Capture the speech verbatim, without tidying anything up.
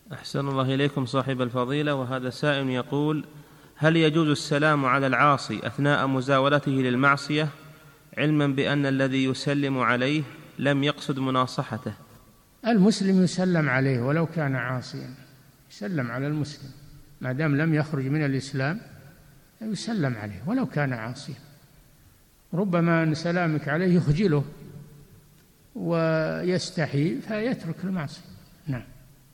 أحسن الله إليكم صاحب الفضيلة. وهذا سائل يقول: هل يجوز السلام على العاصي أثناء مزاولته للمعصية، علما بأن الذي يسلم عليه لم يقصد مناصحته؟ المسلم يسلم عليه ولو كان عاصيا، يسلم على المسلم ما دام لم يخرج من الإسلام، يسلم عليه ولو كان عاصيا. ربما أن سلامك عليه يخجله ويستحي فيترك المعصية. نعم.